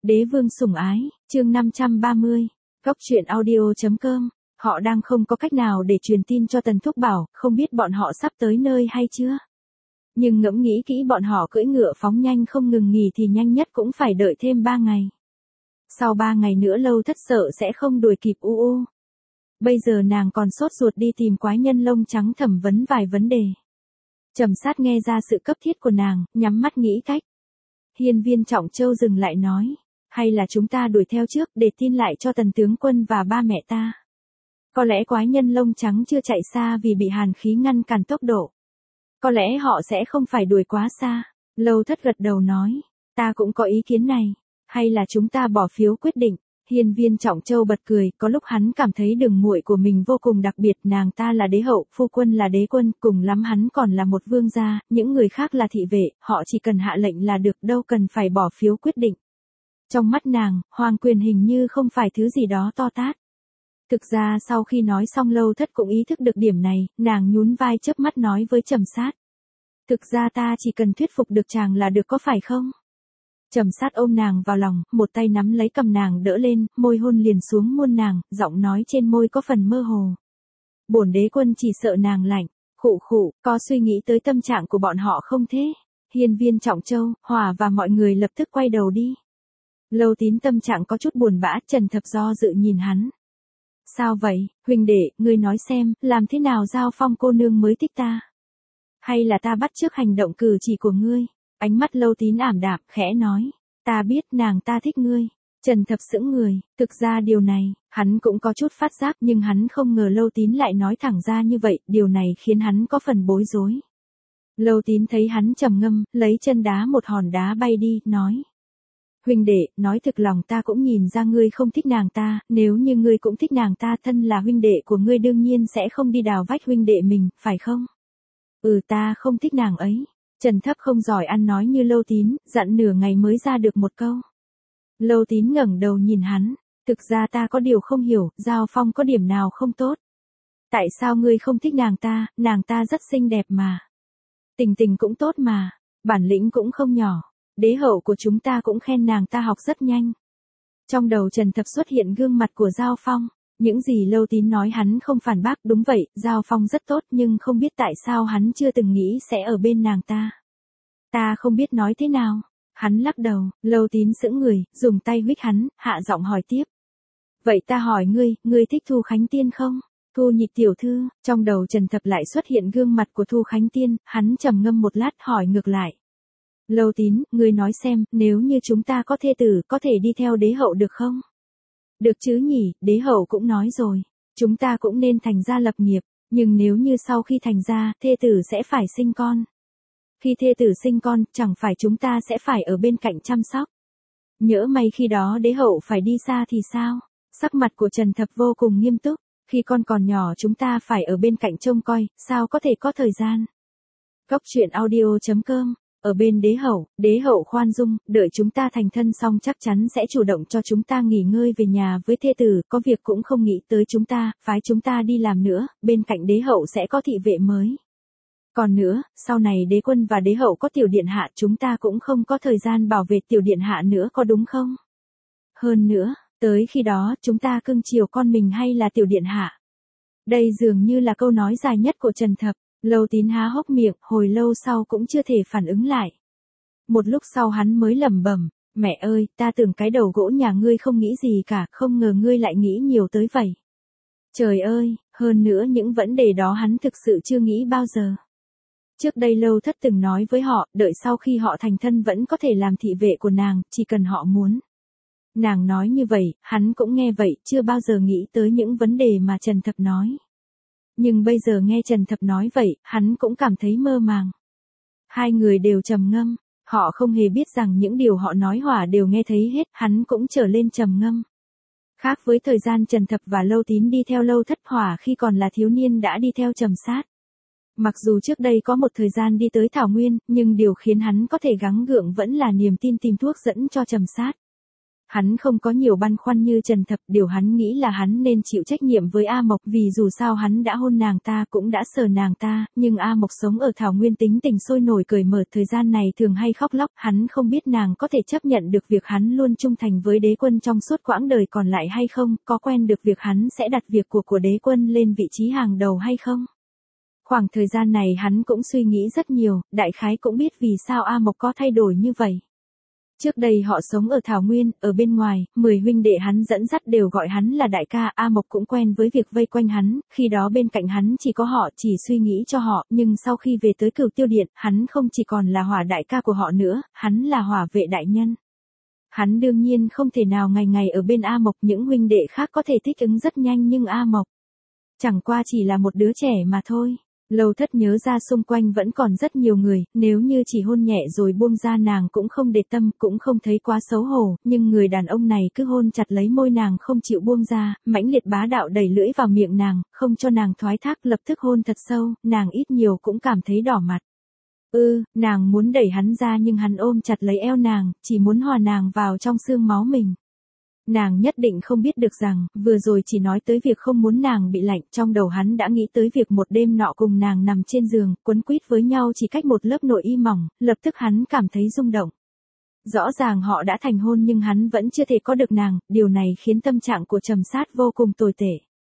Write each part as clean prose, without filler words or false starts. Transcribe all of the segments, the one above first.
Đế vương sủng ái, chương 530, Góc truyện audio.com, họ đang không có cách nào để truyền tin cho Tần Thúc Bảo, không biết bọn họ sắp tới nơi hay chưa. Nhưng ngẫm nghĩ kỹ bọn họ cưỡi ngựa phóng nhanh không ngừng nghỉ thì nhanh nhất cũng phải đợi thêm 3 ngày. Sau 3 ngày nữa Lâu Thất sợ sẽ không đuổi kịp U. Bây giờ nàng còn sốt ruột đi tìm quái nhân lông trắng thẩm vấn vài vấn đề. Trầm Sát nghe ra sự cấp thiết của nàng, nhắm mắt nghĩ cách. Hiên Viên Trọng Châu dừng lại nói, hay là chúng ta đuổi theo trước để tin lại cho Tần tướng quân và ba mẹ ta. Có lẽ quái nhân lông trắng chưa chạy xa vì bị hàn khí ngăn cản tốc độ. Có lẽ họ sẽ không phải đuổi quá xa. Lâu Thất gật đầu nói, ta cũng có ý kiến này. Hay là chúng ta bỏ phiếu quyết định. Hiên Viên Trọng Châu bật cười, có lúc hắn cảm thấy đường muội của mình vô cùng đặc biệt, nàng ta là đế hậu, phu quân là đế quân, cùng lắm hắn còn là một vương gia, những người khác là thị vệ, họ chỉ cần hạ lệnh là được, đâu cần phải bỏ phiếu quyết định. Trong mắt nàng, hoàng quyền hình như không phải thứ gì đó to tát. Thực ra sau khi nói xong Lâu Thất cũng ý thức được điểm này, nàng nhún vai chớp mắt nói với Trầm Sát. Thực ra ta chỉ cần thuyết phục được chàng là được có phải không? Trầm Sát ôm nàng vào lòng, một tay nắm lấy cầm nàng đỡ lên, môi hôn liền xuống muôn nàng, giọng nói trên môi có phần mơ hồ. Bổn đế quân chỉ sợ nàng lạnh, khụ khụ, có suy nghĩ tới tâm trạng của bọn họ không thế? Hiên Viên Trọng Châu, Hòa và mọi người lập tức quay đầu đi. Lâu Tín tâm trạng có chút buồn bã, Trần Thập do dự nhìn hắn. Sao vậy, huynh đệ, ngươi nói xem, làm thế nào Giao Phong cô nương mới thích ta? Hay là ta bắt chước hành động cử chỉ của ngươi? Ánh mắt Lâu Tín ảm đạm, khẽ nói, ta biết nàng ta thích ngươi. Trần Thập sững người, thực ra điều này, hắn cũng có chút phát giác nhưng hắn không ngờ Lâu Tín lại nói thẳng ra như vậy, điều này khiến hắn có phần bối rối. Lâu Tín thấy hắn trầm ngâm, lấy chân đá một hòn đá bay đi, nói. Huynh đệ, nói thực lòng ta cũng nhìn ra ngươi không thích nàng ta, nếu như ngươi cũng thích nàng ta, thân là huynh đệ của ngươi đương nhiên sẽ không đi đào vách huynh đệ mình, phải không? Ta không thích nàng ấy. Trần Thấp không giỏi ăn nói như Lâu Tín, dặn nửa ngày mới ra được một câu. Lâu Tín ngẩng đầu nhìn hắn, thực ra ta có điều không hiểu, Giao Phong có điểm nào không tốt? Tại sao ngươi không thích nàng ta rất xinh đẹp mà. Tình tình cũng tốt mà, bản lĩnh cũng không nhỏ. Đế hậu của chúng ta cũng khen nàng ta học rất nhanh. Trong đầu Trần Thập xuất hiện gương mặt của Giao Phong. Những gì Lâu Tín nói hắn không phản bác, đúng vậy, Giao Phong rất tốt nhưng không biết tại sao hắn chưa từng nghĩ sẽ ở bên nàng ta. Ta không biết nói thế nào. Hắn lắc đầu, Lâu Tín sững người, dùng tay huých hắn, hạ giọng hỏi tiếp. Vậy ta hỏi ngươi thích Thu Khánh Tiên không? Thu Nhị tiểu thư, trong đầu Trần Thập lại xuất hiện gương mặt của Thu Khánh Tiên, hắn trầm ngâm một lát hỏi ngược lại. Lâu Tín, ngươi nói xem, nếu như chúng ta có thê tử, có thể đi theo đế hậu được không? Được chứ nhỉ, đế hậu cũng nói rồi, chúng ta cũng nên thành gia lập nghiệp, nhưng nếu như sau khi thành gia, thê tử sẽ phải sinh con. Khi thê tử sinh con, chẳng phải chúng ta sẽ phải ở bên cạnh chăm sóc. Nhỡ may khi đó đế hậu phải đi xa thì sao? Sắc mặt của Trần Thập vô cùng nghiêm túc, khi con còn nhỏ chúng ta phải ở bên cạnh trông coi, sao có thể có thời gian? Góc truyện audio.com. Ở bên đế hậu khoan dung, đợi chúng ta thành thân xong chắc chắn sẽ chủ động cho chúng ta nghỉ ngơi về nhà với thê tử, có việc cũng không nghĩ tới chúng ta, phái chúng ta đi làm nữa, bên cạnh đế hậu sẽ có thị vệ mới. Còn nữa, sau này đế quân và đế hậu có tiểu điện hạ, chúng ta cũng không có thời gian bảo vệ tiểu điện hạ nữa, có đúng không? Hơn nữa, tới khi đó chúng ta cưng chiều con mình hay là tiểu điện hạ? Đây dường như là câu nói dài nhất của Trần Thập. Lâu Tín há hốc miệng, hồi lâu sau cũng chưa thể phản ứng lại. Một lúc sau hắn mới lẩm bẩm, mẹ ơi, ta tưởng cái đầu gỗ nhà ngươi không nghĩ gì cả, không ngờ ngươi lại nghĩ nhiều tới vậy. Trời ơi, hơn nữa những vấn đề đó hắn thực sự chưa nghĩ bao giờ. Trước đây Lâu Thất từng nói với họ, đợi sau khi họ thành thân vẫn có thể làm thị vệ của nàng, chỉ cần họ muốn. Nàng nói như vậy, hắn cũng nghe vậy, chưa bao giờ nghĩ tới những vấn đề mà Trần Thập nói. Nhưng bây giờ nghe Trần Thập nói vậy, hắn cũng cảm thấy mơ màng. Hai người đều trầm ngâm, họ không hề biết rằng những điều họ nói Hỏa đều nghe thấy hết, hắn cũng trở lên trầm ngâm. Khác với thời gian Trần Thập và Lâu Tín đi theo Lâu Thất, Hỏa khi còn là thiếu niên đã đi theo Trầm Sát. Mặc dù trước đây có một thời gian đi tới Thảo Nguyên, nhưng điều khiến hắn có thể gắng gượng vẫn là niềm tin tìm thuốc dẫn cho Trầm Sát. Hắn không có nhiều băn khoăn như Trần Thập, điều hắn nghĩ là hắn nên chịu trách nhiệm với A Mộc, vì dù sao hắn đã hôn nàng ta cũng đã sờ nàng ta, nhưng A Mộc sống ở Thảo Nguyên tính tình sôi nổi cởi mở, thời gian này thường hay khóc lóc, hắn không biết nàng có thể chấp nhận được việc hắn luôn trung thành với đế quân trong suốt quãng đời còn lại hay không, có quen được việc hắn sẽ đặt việc của đế quân lên vị trí hàng đầu hay không. Khoảng thời gian này hắn cũng suy nghĩ rất nhiều, đại khái cũng biết vì sao A Mộc có thay đổi như vậy. Trước đây họ sống ở Thảo Nguyên, ở bên ngoài, 10 huynh đệ hắn dẫn dắt đều gọi hắn là đại ca, A Mộc cũng quen với việc vây quanh hắn, khi đó bên cạnh hắn chỉ có họ, chỉ suy nghĩ cho họ, nhưng sau khi về tới Cửu Tiêu Điện, hắn không chỉ còn là Hỏa đại ca của họ nữa, hắn là Hỏa vệ đại nhân. Hắn đương nhiên không thể nào ngày ngày ở bên A Mộc, những huynh đệ khác có thể thích ứng rất nhanh nhưng A Mộc chẳng qua chỉ là một đứa trẻ mà thôi. Lâu Thất nhớ ra xung quanh vẫn còn rất nhiều người, nếu như chỉ hôn nhẹ rồi buông ra nàng cũng không để tâm, cũng không thấy quá xấu hổ, nhưng người đàn ông này cứ hôn chặt lấy môi nàng không chịu buông ra, mãnh liệt bá đạo đẩy lưỡi vào miệng nàng, không cho nàng thoái thác, lập tức hôn thật sâu, nàng ít nhiều cũng cảm thấy đỏ mặt. Nàng muốn đẩy hắn ra nhưng hắn ôm chặt lấy eo nàng, chỉ muốn hòa nàng vào trong xương máu mình. Nàng nhất định không biết được rằng, vừa rồi chỉ nói tới việc không muốn nàng bị lạnh, trong đầu hắn đã nghĩ tới việc một đêm nọ cùng nàng nằm trên giường, quấn quýt với nhau chỉ cách một lớp nội y mỏng, lập tức hắn cảm thấy rung động. Rõ ràng họ đã thành hôn nhưng hắn vẫn chưa thể có được nàng, điều này khiến tâm trạng của Trầm Sát vô cùng tồi tệ.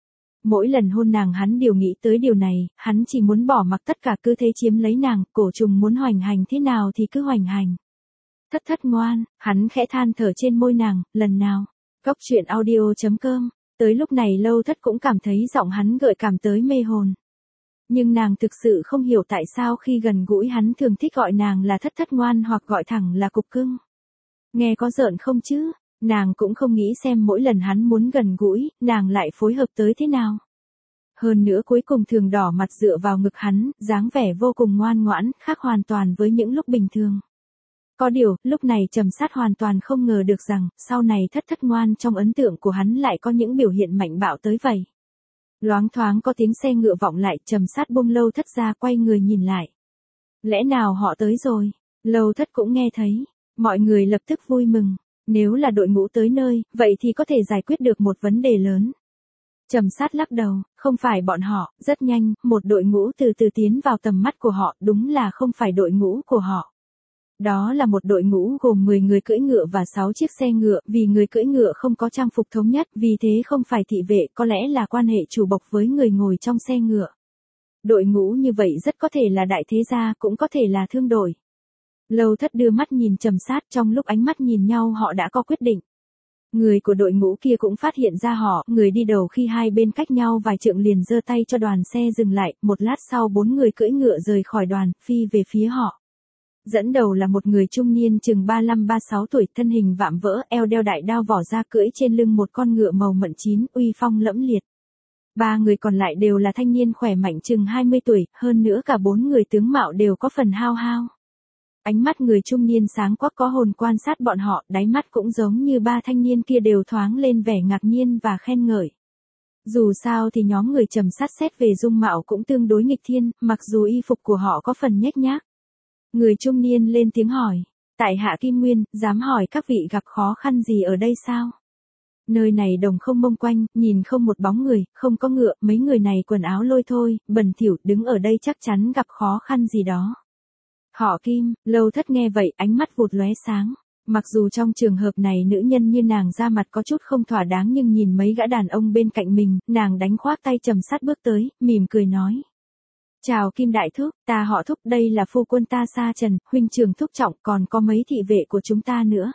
Mỗi lần hôn nàng hắn đều nghĩ tới điều này, hắn chỉ muốn bỏ mặc tất cả cứ thế chiếm lấy nàng, cổ trùng muốn hoành hành thế nào thì cứ hoành hành. Thất thất ngoan, hắn khẽ than thở trên môi nàng, lần nào. Góc truyện audio.com, tới lúc này Lâu Thất cũng cảm thấy giọng hắn gợi cảm tới mê hồn. Nhưng nàng thực sự không hiểu tại sao khi gần gũi hắn thường thích gọi nàng là thất thất ngoan hoặc gọi thẳng là cục cưng. Nghe có giỡn không chứ, nàng cũng không nghĩ xem mỗi lần hắn muốn gần gũi, nàng lại phối hợp tới thế nào. Hơn nữa cuối cùng thường đỏ mặt dựa vào ngực hắn, dáng vẻ vô cùng ngoan ngoãn, khác hoàn toàn với những lúc bình thường. Có điều, lúc này Trầm Sát hoàn toàn không ngờ được rằng, sau này thất thất ngoan trong ấn tượng của hắn lại có những biểu hiện mạnh bạo tới vậy. Loáng thoáng có tiếng xe ngựa vọng lại, Trầm Sát buông Lâu Thất ra quay người nhìn lại. Lẽ nào họ tới rồi? Lâu Thất cũng nghe thấy, mọi người lập tức vui mừng, nếu là đội ngũ tới nơi, vậy thì có thể giải quyết được một vấn đề lớn. Trầm Sát lắc đầu, không phải bọn họ, rất nhanh, một đội ngũ từ từ tiến vào tầm mắt của họ, đúng là không phải đội ngũ của họ. Đó là một đội ngũ gồm 10 người cưỡi ngựa và 6 chiếc xe ngựa, vì người cưỡi ngựa không có trang phục thống nhất, vì thế không phải thị vệ, có lẽ là quan hệ chủ bộc với người ngồi trong xe ngựa. Đội ngũ như vậy rất có thể là đại thế gia, cũng có thể là thương đội. Lâu Thất đưa mắt nhìn Trầm Sát, trong lúc ánh mắt nhìn nhau họ đã có quyết định. Người của đội ngũ kia cũng phát hiện ra họ, người đi đầu khi hai bên cách nhau vài trượng liền giơ tay cho đoàn xe dừng lại, một lát sau 4 người cưỡi ngựa rời khỏi đoàn, phi về phía họ. Dẫn đầu là một người trung niên chừng 35-36 tuổi, thân hình vạm vỡ, eo đeo đại đao vỏ da, cưỡi trên lưng một con ngựa màu mận chín, uy phong lẫm liệt. 3 người còn lại đều là thanh niên khỏe mạnh chừng 20 tuổi, hơn nữa cả 4 người tướng mạo đều có phần hao hao. Ánh mắt người trung niên sáng quắc có hồn quan sát bọn họ, đáy mắt cũng giống như 3 thanh niên kia đều thoáng lên vẻ ngạc nhiên và khen ngợi. Dù sao thì nhóm người Trầm Sát xét về dung mạo cũng tương đối nghịch thiên, mặc dù y phục của họ có phần nhếch nhác. Người trung niên lên tiếng hỏi, tại hạ Kim Nguyên, dám hỏi các vị gặp khó khăn gì ở đây sao? Nơi này đồng không mông quanh, nhìn không một bóng người, không có ngựa, mấy người này quần áo lôi thôi, bẩn thỉu, đứng ở đây chắc chắn gặp khó khăn gì đó. Họ Kim, Lâu Thất nghe vậy, ánh mắt vụt lóe sáng. Mặc dù trong trường hợp này nữ nhân như nàng ra mặt có chút không thỏa đáng nhưng nhìn mấy gã đàn ông bên cạnh mình, nàng đánh khoác tay Trầm Sát bước tới, mỉm cười nói. Chào Kim Đại Thúc, ta họ Thúc, đây là phu quân ta Sa Trần, huynh trưởng Thúc Trọng, còn có mấy thị vệ của chúng ta nữa.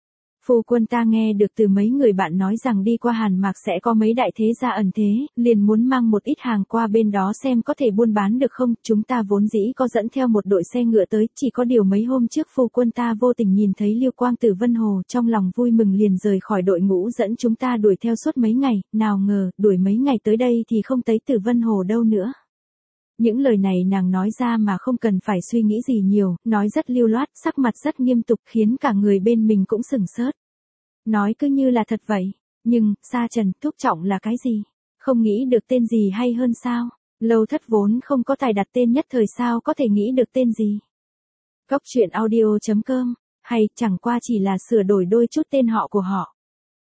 Phu quân ta nghe được từ mấy người bạn nói rằng đi qua Hàn Mạc sẽ có mấy đại thế gia ẩn thế, liền muốn mang một ít hàng qua bên đó xem có thể buôn bán được không, chúng ta vốn dĩ có dẫn theo một đội xe ngựa tới, chỉ có điều mấy hôm trước phu quân ta vô tình nhìn thấy Liêu Quang từ Vân Hồ, trong lòng vui mừng liền rời khỏi đội ngũ dẫn chúng ta đuổi theo suốt mấy ngày, nào ngờ, đuổi mấy ngày tới đây thì không thấy từ Vân Hồ đâu nữa. Những lời này nàng nói ra mà không cần phải suy nghĩ gì nhiều, nói rất lưu loát, sắc mặt rất nghiêm túc khiến cả người bên mình cũng sửng sốt. Nói cứ như là thật vậy, nhưng, Sa Trần, Thúc Trọng là cái gì? Không nghĩ được tên gì hay hơn sao? Lâu Thất vốn không có tài đặt tên nhất thời sao có thể nghĩ được tên gì? Góc truyện audio.com, hay chẳng qua chỉ là sửa đổi đôi chút tên họ của họ.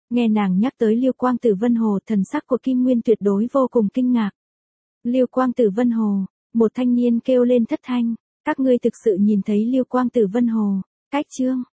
Nghe nàng nhắc tới Liêu Quang Tử Vân Hồ, thần sắc của Kim Nguyên tuyệt đối vô cùng kinh ngạc. Liêu Quang Tử Vân Hồ, một thanh niên kêu lên thất thanh, các ngươi thực sự nhìn thấy Liêu Quang Tử Vân Hồ, cách chương.